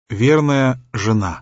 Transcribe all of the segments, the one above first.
Верная жена.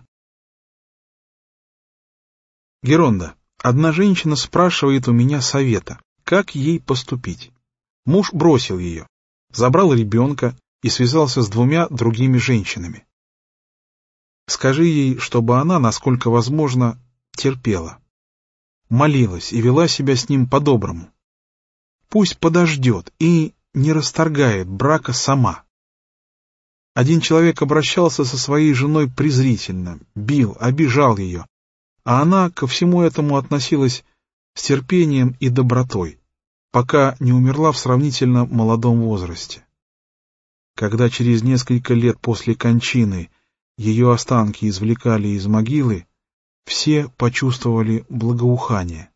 Геронда, одна женщина спрашивает у меня совета, как ей поступить. Муж бросил ее, забрал ребенка и связался с 2 другими женщинами. Скажи ей, чтобы она, насколько возможно, терпела. Молилась и вела себя с ним по-доброму. Пусть подождет и не расторгает брака сама. Один человек обращался со своей женой презрительно, бил, обижал ее, а она ко всему этому относилась с терпением и добротой, пока не умерла в сравнительно молодом возрасте. Когда через несколько лет после кончины ее останки извлекали из могилы, все почувствовали благоухание.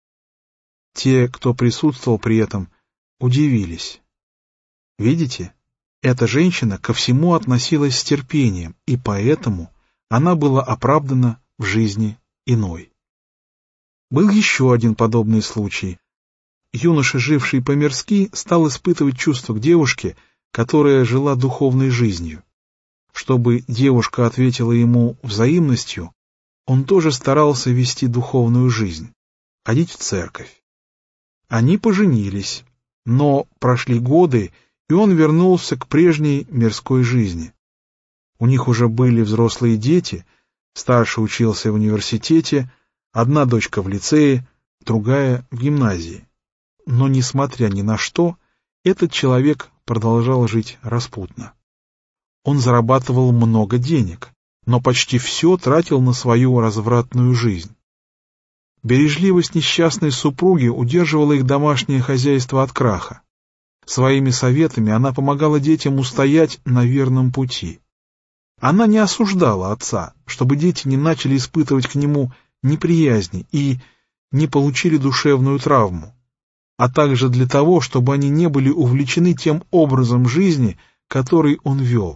Те, кто присутствовал при этом, удивились. Видите? Эта женщина ко всему относилась с терпением, и поэтому она была оправдана в жизни иной. Был еще один подобный случай. Юноша, живший по-мирски, стал испытывать чувство к девушке, которая жила духовной жизнью. Чтобы девушка ответила ему взаимностью, он тоже старался вести духовную жизнь, ходить в церковь. Они поженились, но прошли годы, и он вернулся к прежней мирской жизни. У них уже были взрослые дети, старший учился в университете, одна дочка в лицее, другая в гимназии. Но, несмотря ни на что, этот человек продолжал жить распутно. Он зарабатывал много денег, но почти все тратил на свою развратную жизнь. Бережливость несчастной супруги удерживала их домашнее хозяйство от краха. Своими советами она помогала детям устоять на верном пути. Она не осуждала отца, чтобы дети не начали испытывать к нему неприязни и не получили душевную травму, а также для того, чтобы они не были увлечены тем образом жизни, который он вел.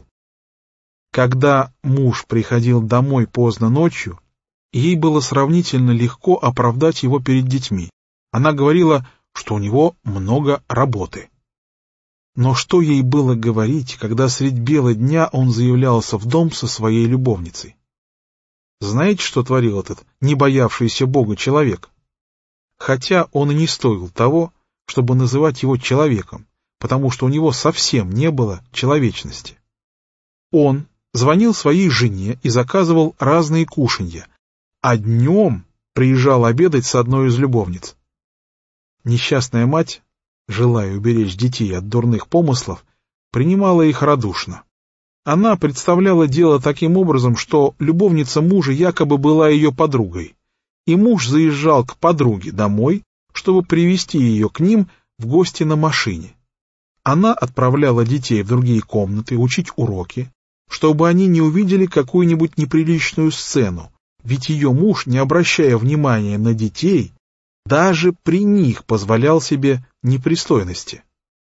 Когда муж приходил домой поздно ночью, ей было сравнительно легко оправдать его перед детьми. Она говорила, что у него много работы. Но что ей было говорить, когда средь бела дня он заявлялся в дом со своей любовницей? Знаете, что творил этот не боявшийся Бога человек? Хотя он и не стоил того, чтобы называть его человеком, потому что у него совсем не было человечности. Он звонил своей жене и заказывал разные кушанья, а днем приезжал обедать с одной из любовниц. Несчастная мать, желая уберечь детей от дурных помыслов, принимала их радушно. Она представляла дело таким образом, что любовница мужа якобы была ее подругой, и муж заезжал к подруге домой, чтобы привезти ее к ним в гости на машине. Она отправляла детей в другие комнаты учить уроки, чтобы они не увидели какую-нибудь неприличную сцену, ведь ее муж, не обращая внимания на детей, даже при них позволял себе непристойности.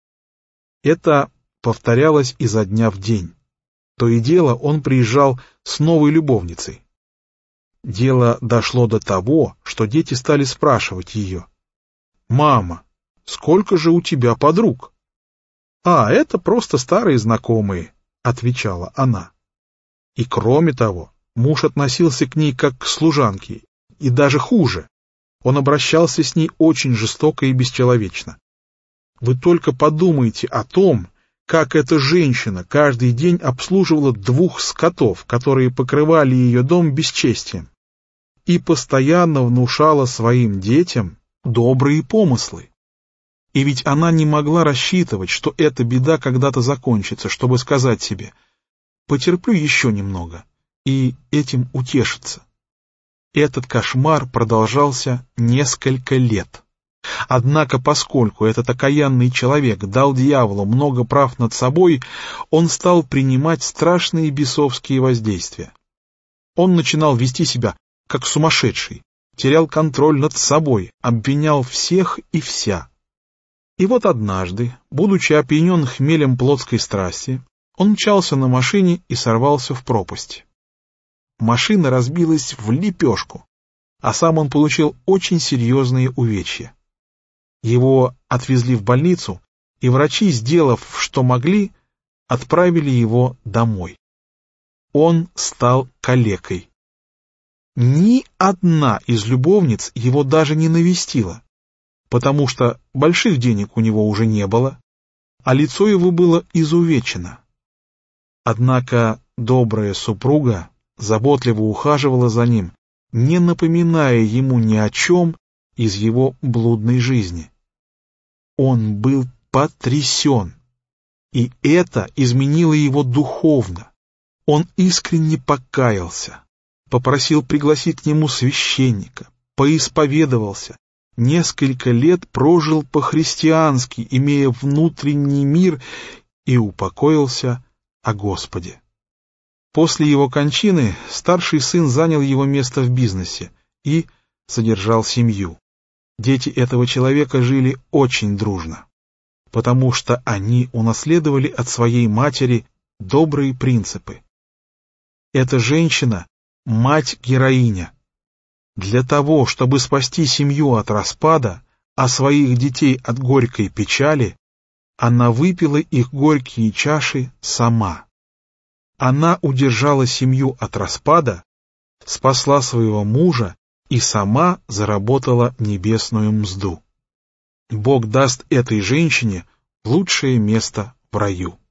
Это повторялось изо дня в день. То и дело он приезжал с новой любовницей. Дело дошло до того, что дети стали спрашивать ее: «Мама, сколько же у тебя подруг?» «А, это просто старые знакомые», — отвечала она. И кроме того, муж относился к ней как к служанке, и даже хуже. Он обращался с ней очень жестоко и бесчеловечно. Вы только подумайте о том, как эта женщина каждый день обслуживала 2 скотов, которые покрывали ее дом бесчестием, и постоянно внушала своим детям добрые помыслы. И ведь она не могла рассчитывать, что эта беда когда-то закончится, чтобы сказать себе: «Потерплю еще немного», и этим утешиться. Этот кошмар продолжался несколько лет. Однако, поскольку этот окаянный человек дал дьяволу много прав над собой, он стал принимать страшные бесовские воздействия. Он начинал вести себя как сумасшедший, терял контроль над собой, обвинял всех и вся. И вот однажды, будучи опьянен хмелем плотской страсти, он мчался на машине и сорвался в пропасть. Машина разбилась в лепешку, а сам он получил очень серьезные увечья. Его отвезли в больницу, и врачи, сделав, что могли, отправили его домой. он стал калекой. Ни одна из любовниц его даже не навестила, потому что больших денег у него уже не было, а лицо его было изувечено. Однако добрая супруга заботливо ухаживала за ним, не напоминая ему ни о чем из его блудной жизни. Он был потрясен, и это изменило его духовно. Он искренне покаялся, попросил пригласить к нему священника, поисповедовался, несколько лет прожил по-христиански, имея внутренний мир, и упокоился о Господе. После его кончины старший сын занял его место в бизнесе и содержал семью. Дети этого человека жили очень дружно, потому что они унаследовали от своей матери добрые принципы. Эта женщина — мать-героиня. Для того, чтобы спасти семью от распада, а своих детей от горькой печали, она выпила их горькие чаши сама. Она удержала семью от распада, спасла своего мужа и сама заработала небесную мзду. Бог даст этой женщине лучшее место в раю.